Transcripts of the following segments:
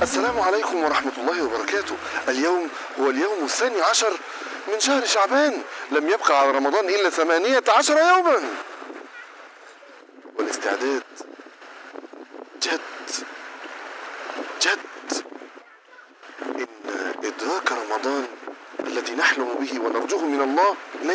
السلام عليكم ورحمة الله وبركاته. اليوم هو اليوم 12 من شهر شعبان، لم يبقى على رمضان إلا 18 يوما، والاستعداد جد جد. إن إدراك رمضان الذي نحلم به ونرجوه من الله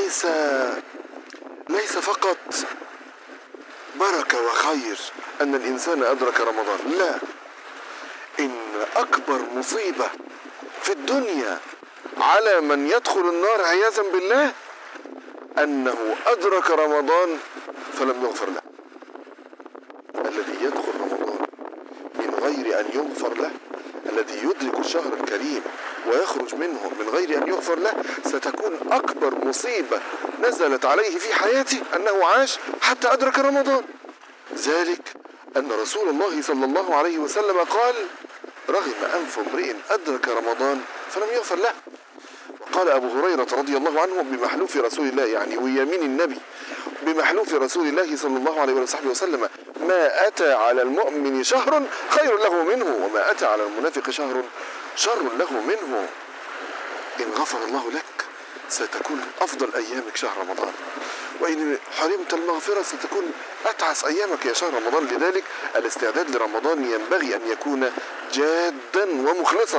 ليس فقط بركة وخير أن الإنسان أدرك رمضان، لا، إن أكبر مصيبة في الدنيا على من يدخل النار عياذا بالله أنه أدرك رمضان فلم يغفر له. الذي يدخل رمضان من غير أن يغفر له، الذي يدرك الشهر الكريم ويخرج منه من غير أن يغفر له، ستكون أكبر مصيبة نزلت عليه في حياته أنه عاش حتى أدرك رمضان. ذلك أن رسول الله صلى الله عليه وسلم قال: رغم أنف امرئ أدرك رمضان فلم يغفر له. وقال أبو هريرة رضي الله عنه بمحلوف رسول الله، يعني ويمين النبي، بمحلوف رسول الله صلى الله عليه وسلم: ما أتى على المؤمن شهر خير له منه، وما أتى على المنافق شهر شر له منه. إن غفر الله لك ستكون أفضل أيامك شهر رمضان، وإن حرمت المغفرة ستكون أتعس أيامك يا شهر رمضان. لذلك الاستعداد لرمضان ينبغي أن يكون جادا ومخلصا.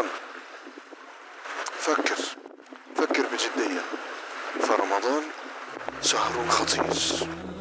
فكر بجدية، فرمضان شهر خطير.